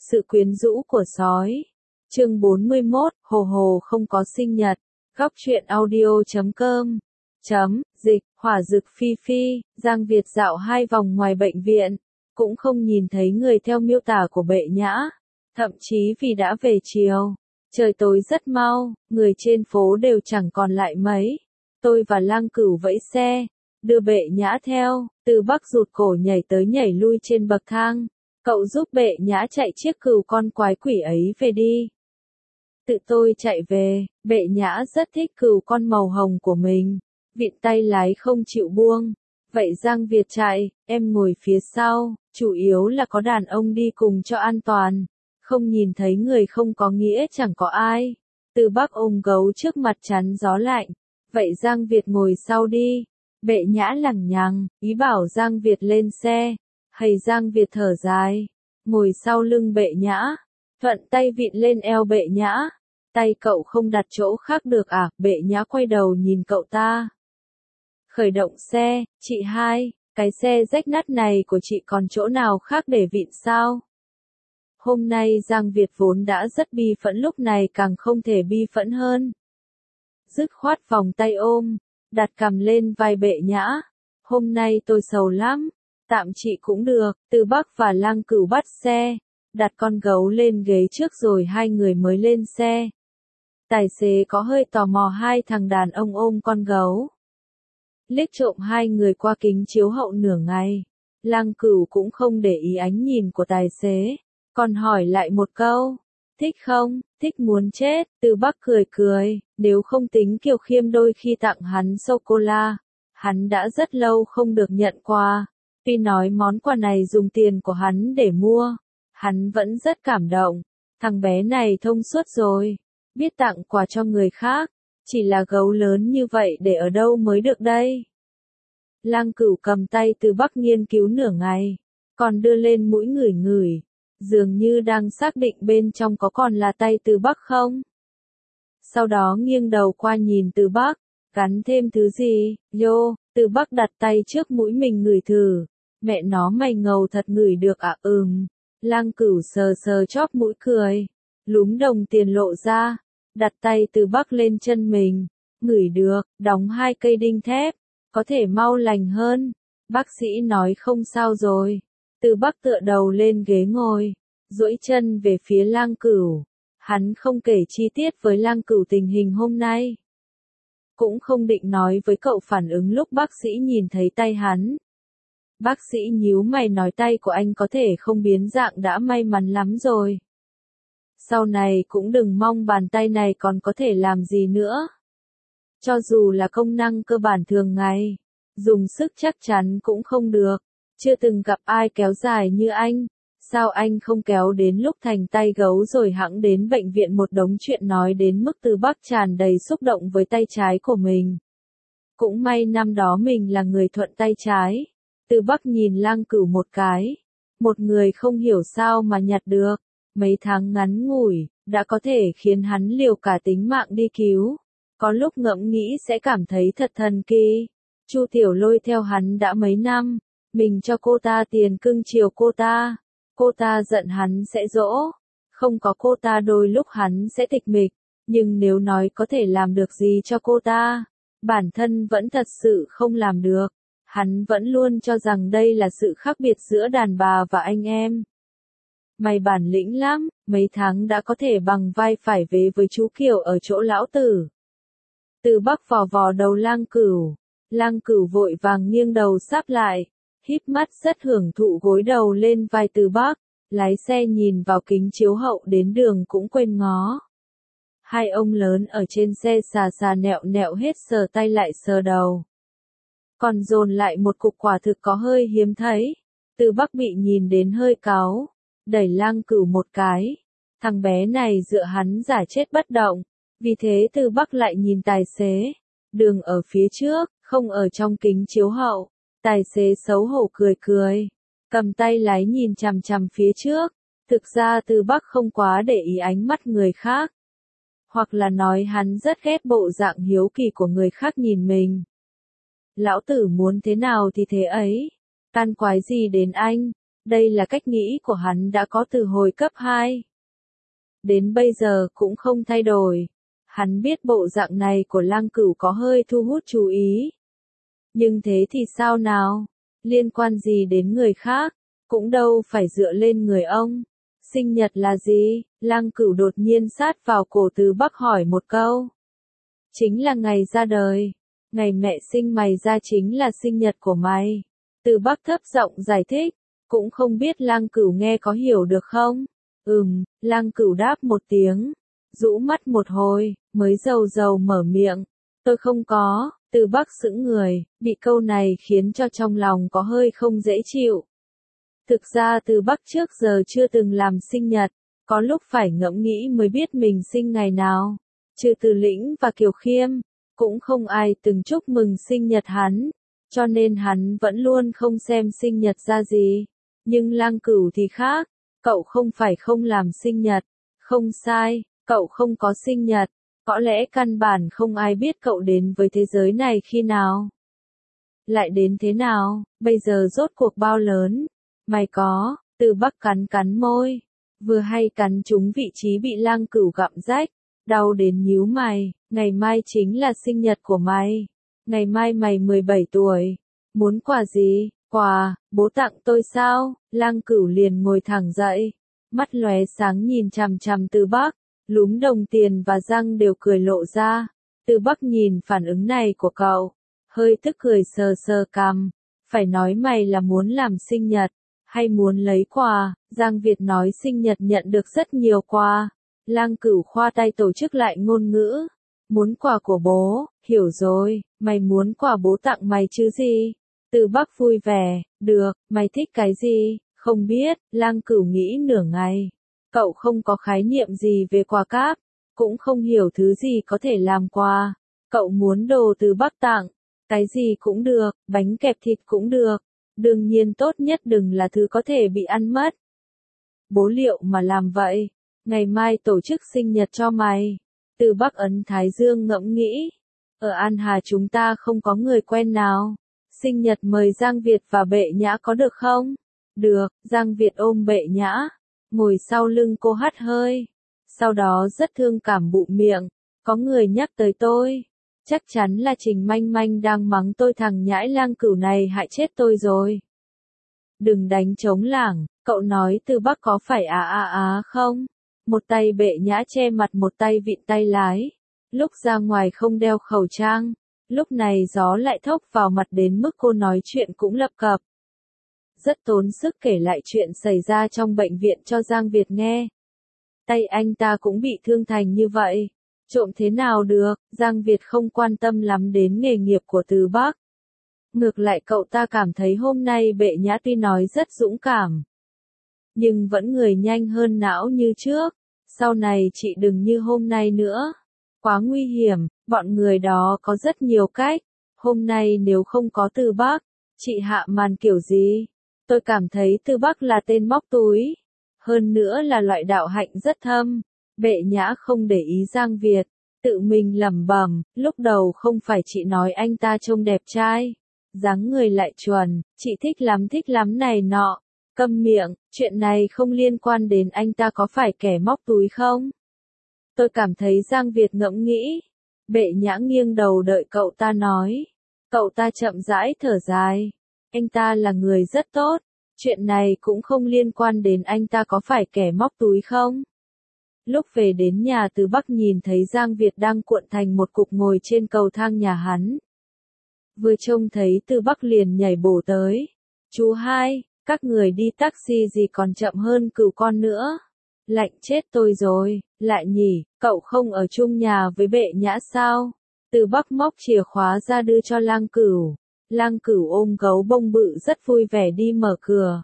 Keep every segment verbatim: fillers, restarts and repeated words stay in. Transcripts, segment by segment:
Sự quyến rũ của sói. Chương bốn mươi mốt, Hồ Hồ không có sinh nhật. Góc truyện audio chấm com. Chấm, dịch, hỏa dực phi phi, Giang Việt dạo hai vòng ngoài bệnh viện. Cũng không nhìn thấy người theo miêu tả của Bệ Nhã. Thậm chí vì đã về chiều. Trời tối rất mau, người trên phố đều chẳng còn lại mấy. Tôi và Lang Cửu vẫy xe, đưa Bệ Nhã theo, từ Bắc rụt cổ nhảy tới nhảy lui trên bậc thang. Cậu giúp Bệ Nhã chạy chiếc cừu con quái quỷ ấy về đi. Tự tôi chạy về, Bệ Nhã rất thích cừu con màu hồng của mình. Vịn tay lái không chịu buông. Vậy Giang Việt chạy, em ngồi phía sau, chủ yếu là có đàn ông đi cùng cho an toàn. Không nhìn thấy người không có nghĩa chẳng có ai. Từ Bắc ôm gấu trước mặt chắn gió lạnh. Vậy Giang Việt ngồi sau đi. Bệ Nhã lằng nhằng, ý bảo Giang Việt lên xe. Hay Giang Việt thở dài, ngồi sau lưng Bệ Nhã, thuận tay vịn lên eo Bệ Nhã. Tay cậu không đặt chỗ khác được à? Bệ Nhã quay đầu nhìn cậu ta. Khởi động xe, chị hai, cái xe rách nát này của chị còn chỗ nào khác để vịn sao? Hôm nay Giang Việt vốn đã rất bi phẫn, lúc này càng không thể bi phẫn hơn. Dứt khoát vòng tay ôm, đặt cằm lên vai Bệ Nhã. Hôm nay tôi sầu lắm. Tạm chị cũng được. Từ Bắc và Lang Cửu bắt xe, đặt con gấu lên ghế trước rồi hai người mới lên xe. Tài xế có hơi tò mò hai thằng đàn ông ôm con gấu. Liếc trộm hai người qua kính chiếu hậu nửa ngày. Lang Cửu cũng không để ý ánh nhìn của tài xế, còn hỏi lại một câu, thích không? Thích muốn chết. Từ Bắc cười cười, nếu không tính Kiều Khiêm đôi khi tặng hắn sô-cô-la, hắn đã rất lâu không được nhận quà. Tuy nói món quà này dùng tiền của hắn để mua, hắn vẫn rất cảm động. Thằng bé này thông suốt rồi, biết tặng quà cho người khác. Chỉ là gấu lớn như vậy để ở đâu mới được đây? Lang Cửu cầm tay Từ Bắc nghiên cứu nửa ngày, còn đưa lên mũi ngửi ngửi, dường như đang xác định bên trong có còn là tay Từ Bắc không. Sau đó nghiêng đầu qua nhìn Từ Bắc, gắn thêm thứ gì, Yo. Từ Bắc đặt tay trước mũi mình ngửi thử. Mẹ nó mày ngầu thật, ngửi được à? Ừm. Lang Cửu sờ sờ chóp mũi cười, lúm đồng tiền lộ ra, đặt tay Từ Bắc lên chân mình. Ngửi được, đóng hai cây đinh thép, có thể mau lành hơn. Bác sĩ nói không sao rồi. Từ Bắc tựa đầu lên ghế ngồi, duỗi chân về phía Lang Cửu. Hắn không kể chi tiết với Lang Cửu tình hình hôm nay. Cũng không định nói với cậu phản ứng lúc bác sĩ nhìn thấy tay hắn. Bác sĩ nhíu mày nói tay của anh có thể không biến dạng đã may mắn lắm rồi. Sau này cũng đừng mong bàn tay này còn có thể làm gì nữa. Cho dù là công năng cơ bản thường ngày, dùng sức chắc chắn cũng không được. Chưa từng gặp ai kéo dài như anh. Sao anh không kéo đến lúc thành tay gấu rồi hẵng đến bệnh viện? Một đống chuyện nói đến mức Từ Bắc tràn đầy xúc động với tay trái của mình. Cũng may năm đó mình là người thuận tay trái. Từ Bắc nhìn Lang Cửu một cái. Một người không hiểu sao mà nhặt được. Mấy tháng ngắn ngủi, đã có thể khiến hắn liều cả tính mạng đi cứu. Có lúc ngẫm nghĩ sẽ cảm thấy thật thần kỳ. Chu Tiểu Lôi theo hắn đã mấy năm. Mình cho cô ta tiền cưng chiều cô ta. Cô ta giận hắn sẽ dỗ. Không có cô ta đôi lúc hắn sẽ tịch mịch. Nhưng nếu nói có thể làm được gì cho cô ta, bản thân vẫn thật sự không làm được. Hắn vẫn luôn cho rằng đây là sự khác biệt giữa đàn bà và anh em. Mày bản lĩnh lắm, mấy tháng đã có thể bằng vai phải vế với chú Kiều ở chỗ lão tử. Từ Bắc vò vò đầu Lang Cửu. Lang Cửu vội vàng nghiêng đầu sáp lại, híp mắt rất hưởng thụ gối đầu lên vai Từ Bắc. Lái xe nhìn vào kính chiếu hậu đến đường cũng quên ngó. Hai ông lớn ở trên xe xà xà nẹo nẹo hết sờ tay lại sờ đầu. Còn dồn lại một cục quả thực có hơi hiếm thấy. Từ Bắc bị nhìn đến hơi cáu, đẩy Lang Cửu một cái. Thằng bé này dựa hắn giả chết bất động. Vì thế Từ Bắc lại nhìn tài xế. Đường ở phía trước, không ở trong kính chiếu hậu. Tài xế xấu hổ cười cười, cầm tay lái nhìn chằm chằm phía trước. Thực ra Từ Bắc không quá để ý ánh mắt người khác. Hoặc là nói hắn rất ghét bộ dạng hiếu kỳ của người khác nhìn mình. Lão tử muốn thế nào thì thế ấy. Can quái gì đến anh? Đây là cách nghĩ của hắn đã có từ hồi cấp hai. Đến bây giờ cũng không thay đổi. Hắn biết bộ dạng này của Lăng Cửu có hơi thu hút chú ý. Nhưng thế thì sao nào? Liên quan gì đến người khác? Cũng đâu phải dựa lên người ông. Sinh nhật là gì? Lăng Cửu đột nhiên sát vào cổ Từ Bắc hỏi một câu. Chính là ngày ra đời. Ngày mẹ sinh mày ra chính là sinh nhật của mày. Từ Bắc thấp giọng giải thích. Cũng không biết Lăng Cửu nghe có hiểu được không? Ừm, Lăng Cửu đáp một tiếng. Rũ mắt một hồi, mới dầu dầu mở miệng. Tôi không có. Từ Bắc sững người, bị câu này khiến cho trong lòng có hơi không dễ chịu. Thực ra Từ Bắc trước giờ chưa từng làm sinh nhật, có lúc phải ngẫm nghĩ mới biết mình sinh ngày nào. Trừ Từ Lĩnh và Kiều Khiêm, cũng không ai từng chúc mừng sinh nhật hắn, cho nên hắn vẫn luôn không xem sinh nhật ra gì. Nhưng Lăng Cửu thì khác, cậu không phải không làm sinh nhật, không sai, cậu không có sinh nhật. Có lẽ căn bản không ai biết cậu đến với thế giới này khi nào. Lại đến thế nào, bây giờ rốt cuộc bao lớn. Mày có, Từ Bắc cắn cắn môi. Vừa hay cắn trúng vị trí bị Lăng Cửu gặm rách. Đau đến nhíu mày, ngày mai chính là sinh nhật của mày. Ngày mai mày mười bảy tuổi. Muốn quà gì? Quà, bố tặng tôi sao? Lăng Cửu liền ngồi thẳng dậy. Mắt lóe sáng nhìn chằm chằm Từ Bắc. Lúm đồng tiền và răng đều cười lộ ra. Từ Bắc nhìn phản ứng này của cậu, hơi tức cười sờ sờ cằm. Phải nói mày là muốn làm sinh nhật, hay muốn lấy quà? Giang Việt nói sinh nhật nhận được rất nhiều quà. Lăng Cửu khoa tay tổ chức lại ngôn ngữ. Muốn quà của bố, hiểu rồi, mày muốn quà bố tặng mày chứ gì? Từ Bắc vui vẻ, được, mày thích cái gì? Không biết, Lăng Cửu nghĩ nửa ngày. Cậu không có khái niệm gì về quà cáp, cũng không hiểu thứ gì có thể làm quà. Cậu muốn đồ Từ Bắc tặng, cái gì cũng được, bánh kẹp thịt cũng được. Đương nhiên tốt nhất đừng là thứ có thể bị ăn mất. Bố liệu mà làm vậy, ngày mai tổ chức sinh nhật cho mày. Từ Bắc ấn thái dương ngẫm nghĩ. Ở An Hà chúng ta không có người quen nào. Sinh nhật mời Giang Việt và Bệ Nhã có được không? Được, Giang Việt ôm Bệ Nhã. Ngồi sau lưng cô hắt hơi. Sau đó rất thương cảm bụng miệng. Có người nhắc tới tôi. Chắc chắn là Trình Manh Manh đang mắng tôi thằng nhãi Lang Cửu này hại chết tôi rồi. Đừng đánh trống lảng, cậu nói Từ Bắc có phải à à à không? Một tay Bệ Nhã che mặt một tay vịn tay lái. Lúc ra ngoài không đeo khẩu trang. Lúc này gió lại thốc vào mặt đến mức cô nói chuyện cũng lập cập. Rất tốn sức kể lại chuyện xảy ra trong bệnh viện cho Giang Việt nghe. Tay anh ta cũng bị thương thành như vậy. Trộm thế nào được, Giang Việt không quan tâm lắm đến nghề nghiệp của Từ Bắc. Ngược lại cậu ta cảm thấy hôm nay Bệ Nhã tuy nói rất dũng cảm, nhưng vẫn người nhanh hơn não như trước. Sau này chị đừng như hôm nay nữa. Quá nguy hiểm, bọn người đó có rất nhiều cách. Hôm nay nếu không có Từ Bắc, chị hạ màn kiểu gì? Tôi cảm thấy Từ Bắc là tên móc túi. Hơn nữa là loại đạo hạnh rất thâm. Bệ Nhã không để ý Giang Việt. Tự mình lẩm bẩm, lúc đầu không phải chị nói anh ta trông đẹp trai. Dáng người lại chuẩn, chị thích lắm thích lắm này nọ. Câm miệng, chuyện này không liên quan đến anh ta có phải kẻ móc túi không? Tôi cảm thấy Giang Việt ngẫm nghĩ. Bệ Nhã nghiêng đầu đợi cậu ta nói. Cậu ta chậm rãi thở dài. Anh ta là người rất tốt. Chuyện này cũng không liên quan đến anh ta có phải kẻ móc túi không? Lúc về đến nhà Từ Bắc nhìn thấy Giang Việt đang cuộn thành một cục ngồi trên cầu thang nhà hắn. Vừa trông thấy Từ Bắc liền nhảy bổ tới. Chú hai, các người đi taxi gì còn chậm hơn Cửu con nữa. Lạnh chết tôi rồi, lại nhỉ, cậu không ở chung nhà với Bệ Nhã sao? Từ Bắc móc chìa khóa ra đưa cho Lang Cửu. Lang Cửu ôm gấu bông bự rất vui vẻ đi mở cửa.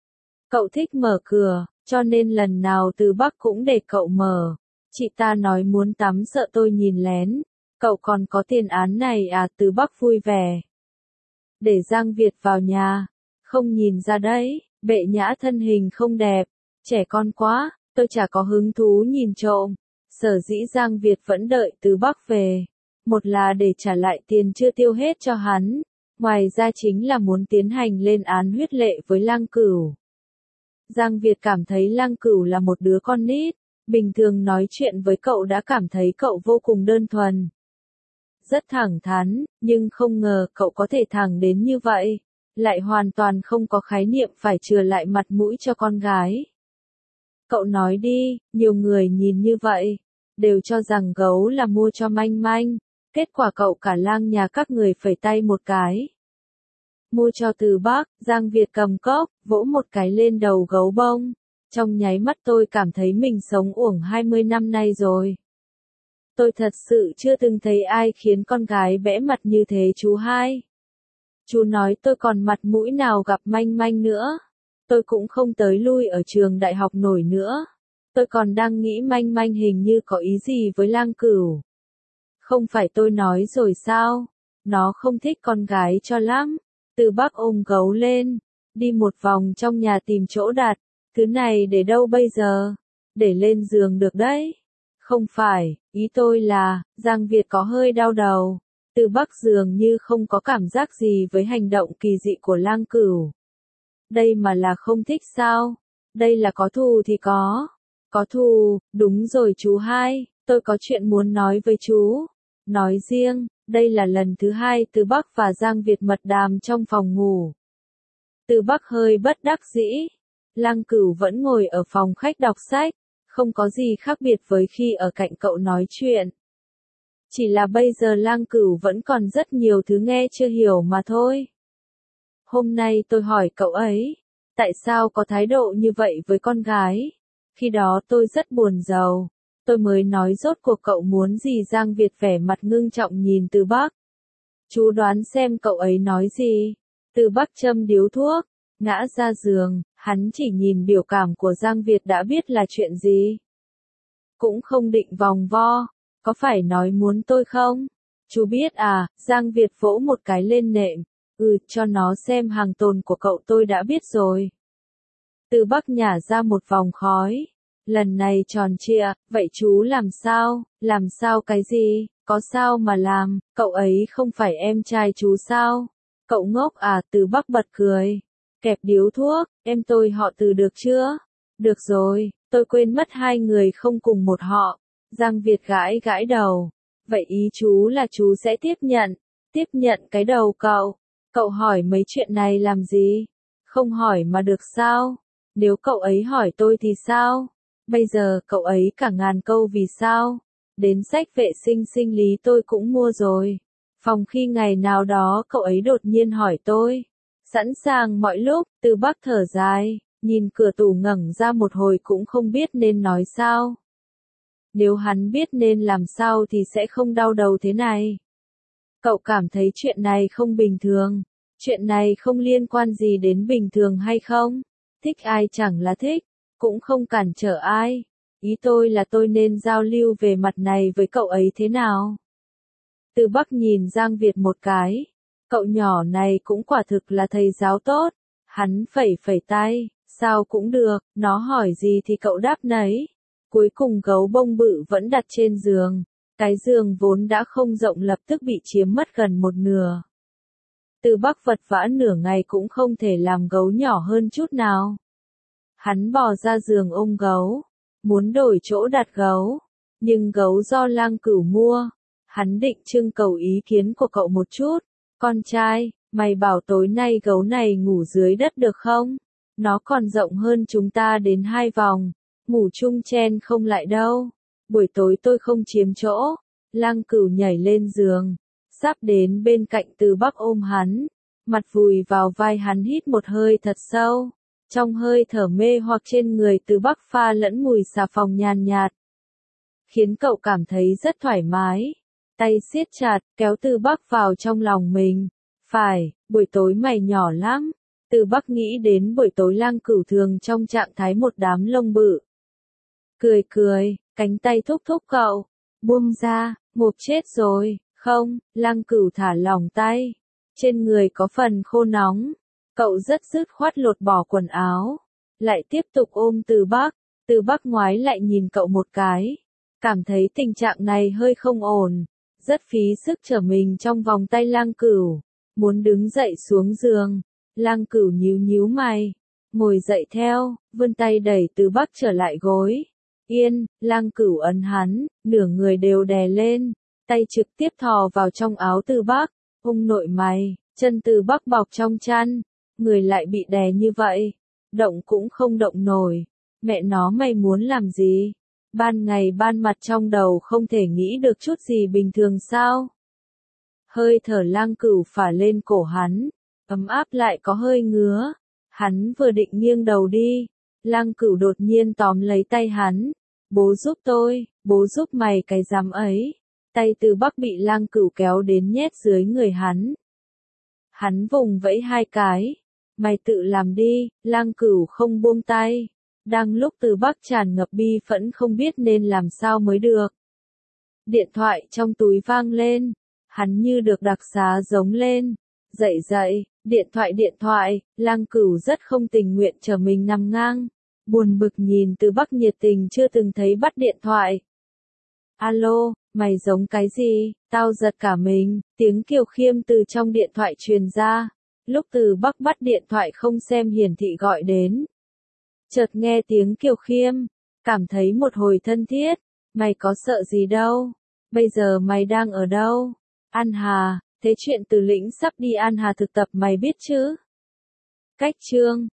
Cậu thích mở cửa, cho nên lần nào Từ Bắc cũng để cậu mở. Chị ta nói muốn tắm sợ tôi nhìn lén. Cậu còn có tiền án này à? Từ Bắc vui vẻ. Để Giang Việt vào nhà. Không nhìn ra đấy, Bệ Nhã thân hình không đẹp. Trẻ con quá, tôi chả có hứng thú nhìn trộm. Sở dĩ Giang Việt vẫn đợi Từ Bắc về. Một là để trả lại tiền chưa tiêu hết cho hắn. Ngoài ra chính là muốn tiến hành lên án huyết lệ với Lang Cửu. Giang Việt cảm thấy Lang Cửu là một đứa con nít, bình thường nói chuyện với cậu đã cảm thấy cậu vô cùng đơn thuần. Rất thẳng thắn, nhưng không ngờ cậu có thể thẳng đến như vậy, lại hoàn toàn không có khái niệm phải chừa lại mặt mũi cho con gái. Cậu nói đi, nhiều người nhìn như vậy, đều cho rằng gấu là mua cho manh manh, kết quả cậu cả Lang nhà các người phẩy tay một cái. Mua cho Từ Bắc, Giang Việt cầm cốc, vỗ một cái lên đầu gấu bông. Trong nháy mắt tôi cảm thấy mình sống uổng hai mươi năm nay rồi. Tôi thật sự chưa từng thấy ai khiến con gái bẽ mặt như thế chú hai. Chú nói tôi còn mặt mũi nào gặp manh manh nữa. Tôi cũng không tới lui ở trường đại học nổi nữa. Tôi còn đang nghĩ manh manh hình như có ý gì với Lang Cửu. Không phải tôi nói rồi sao? Nó không thích con gái cho lắm. Từ Bắc ôm gấu lên, đi một vòng trong nhà tìm chỗ đặt. Thứ này để đâu bây giờ? Để lên giường được đấy. Không phải, ý tôi là, Giang Việt có hơi đau đầu. Từ Bắc dường như không có cảm giác gì với hành động kỳ dị của Lang Cửu. Đây mà là không thích sao? Đây là có thù thì có. Có thù, đúng rồi chú hai, tôi có chuyện muốn nói với chú. Nói riêng, đây là lần thứ hai Từ Bắc và Giang Việt mật đàm trong phòng ngủ. Từ Bắc hơi bất đắc dĩ. Lang Cửu vẫn ngồi ở phòng khách đọc sách, không có gì khác biệt với khi ở cạnh cậu nói chuyện. Chỉ là bây giờ Lang Cửu vẫn còn rất nhiều thứ nghe chưa hiểu mà thôi. Hôm nay tôi hỏi cậu ấy, tại sao có thái độ như vậy với con gái? Khi đó tôi rất buồn rầu. Tôi mới nói rốt cuộc cậu muốn gì? Giang Việt vẻ mặt ngưng trọng nhìn Từ Bắc. Chú đoán xem cậu ấy nói gì? Từ Bắc châm điếu thuốc, ngã ra giường, hắn chỉ nhìn biểu cảm của Giang Việt đã biết là chuyện gì. Cũng không định vòng vo, có phải nói muốn tôi không? Chú biết à, Giang Việt vỗ một cái lên nệm, ừ, cho nó xem hàng tồn của cậu tôi đã biết rồi. Từ Bắc nhả ra một vòng khói. Lần này tròn trịa, vậy chú làm sao, làm sao cái gì, có sao mà làm, cậu ấy không phải em trai chú sao? Cậu ngốc à? Từ Bắc bật cười, kẹp điếu thuốc, em tôi họ Từ được chưa? Được rồi, tôi quên mất hai người không cùng một họ. Giang Việt gãi gãi đầu, vậy ý chú là chú sẽ tiếp nhận, tiếp nhận cái đầu cậu. Cậu hỏi mấy chuyện này làm gì? Không hỏi mà được sao? Nếu cậu ấy hỏi tôi thì sao? Bây giờ cậu ấy cả ngàn câu vì sao? Đến sách vệ sinh sinh lý tôi cũng mua rồi. Phòng khi ngày nào đó cậu ấy đột nhiên hỏi tôi. Sẵn sàng mọi lúc. Từ Bắc thở dài, nhìn cửa tủ ngẩng ra một hồi cũng không biết nên nói sao. Nếu hắn biết nên làm sao thì sẽ không đau đầu thế này. Cậu cảm thấy chuyện này không bình thường. Chuyện này không liên quan gì đến bình thường hay không? Thích ai chẳng là thích, cũng không cản trở ai. Ý tôi là tôi nên giao lưu về mặt này với cậu ấy thế nào? Từ Bắc nhìn Giang Việt một cái. Cậu nhỏ này cũng quả thực là thầy giáo tốt. Hắn phẩy phẩy tay, sao cũng được, nó hỏi gì thì cậu đáp nấy. Cuối cùng gấu bông bự vẫn đặt trên giường. Cái giường vốn đã không rộng lập tức bị chiếm mất gần một nửa. Từ Bắc vật vã nửa ngày cũng không thể làm gấu nhỏ hơn chút nào. Hắn bò ra giường ôm gấu, muốn đổi chỗ đặt gấu, nhưng gấu do Lang Cửu mua. Hắn định trưng cầu ý kiến của cậu một chút. Con trai, mày bảo tối nay gấu này ngủ dưới đất được không? Nó còn rộng hơn chúng ta đến hai vòng, ngủ chung chen không lại đâu. Buổi tối tôi không chiếm chỗ. Lang Cửu nhảy lên giường, sắp đến bên cạnh Từ Bắc ôm hắn, mặt vùi vào vai hắn hít một hơi thật sâu. Trong hơi thở mê hoặc trên người Từ Bắc pha lẫn mùi xà phòng nhàn nhạt, khiến cậu cảm thấy rất thoải mái. Tay siết chặt, kéo Từ Bắc vào trong lòng mình. Phải, buổi tối mày nhỏ lắm. Từ Bắc nghĩ đến buổi tối Lang Cửu thường trong trạng thái một đám lông bự. Cười cười, cánh tay thúc thúc cậu. Buông ra, ngộp chết rồi, không, Lang Cửu thả lỏng tay. Trên người có phần khô nóng. Cậu rất dứt khoát lột bỏ quần áo. Lại tiếp tục ôm Từ Bắc. Từ Bắc ngoái lại nhìn cậu một cái. Cảm thấy tình trạng này hơi không ổn. Rất phí sức trở mình trong vòng tay Lang Cửu. Muốn đứng dậy xuống giường. Lang Cửu nhíu nhíu mày. ngồi dậy theo, vươn tay đẩy Từ Bắc trở lại gối. Yên, Lang Cửu ấn hắn, nửa người đều đè lên, tay trực tiếp thò vào trong áo Từ Bắc, ung nội mày, chân Từ Bắc bọc trong chăn, người lại bị đè như vậy, động cũng không động nổi. Mẹ nó mày muốn làm gì? Ban ngày ban mặt trong đầu không thể nghĩ được chút gì bình thường sao? Hơi thở Lang Cửu phả lên cổ hắn, ấm áp lại có hơi ngứa. Hắn vừa định nghiêng đầu đi, Lang Cửu đột nhiên tóm lấy tay hắn. Bố giúp tôi, bố giúp mày cái giám ấy. Tay Từ Bắc bị Lang Cửu kéo đến nhét dưới người hắn. Hắn vùng vẫy hai cái. Mày tự làm đi, Lang Cửu không buông tay. Đang lúc Từ Bắc tràn ngập bi phẫn không biết nên làm sao mới được. Điện thoại trong túi vang lên. Hắn như được đặc xá giống lên. Dậy dậy, điện thoại điện thoại, Lang Cửu rất không tình nguyện chờ mình nằm ngang. Buồn bực nhìn Từ Bắc nhiệt tình chưa từng thấy bắt điện thoại. Alo, mày giống cái gì? Tao giật cả mình, tiếng Kiều Khiêm từ trong điện thoại truyền ra. Lúc Từ Bắc bắt điện thoại không xem hiển thị gọi đến. Chợt nghe tiếng Kiều Khiêm, cảm thấy một hồi thân thiết. Mày có sợ gì đâu? Bây giờ mày đang ở đâu? An Hà, thế chuyện Từ Lĩnh sắp đi An Hà thực tập mày biết chứ? Cách chương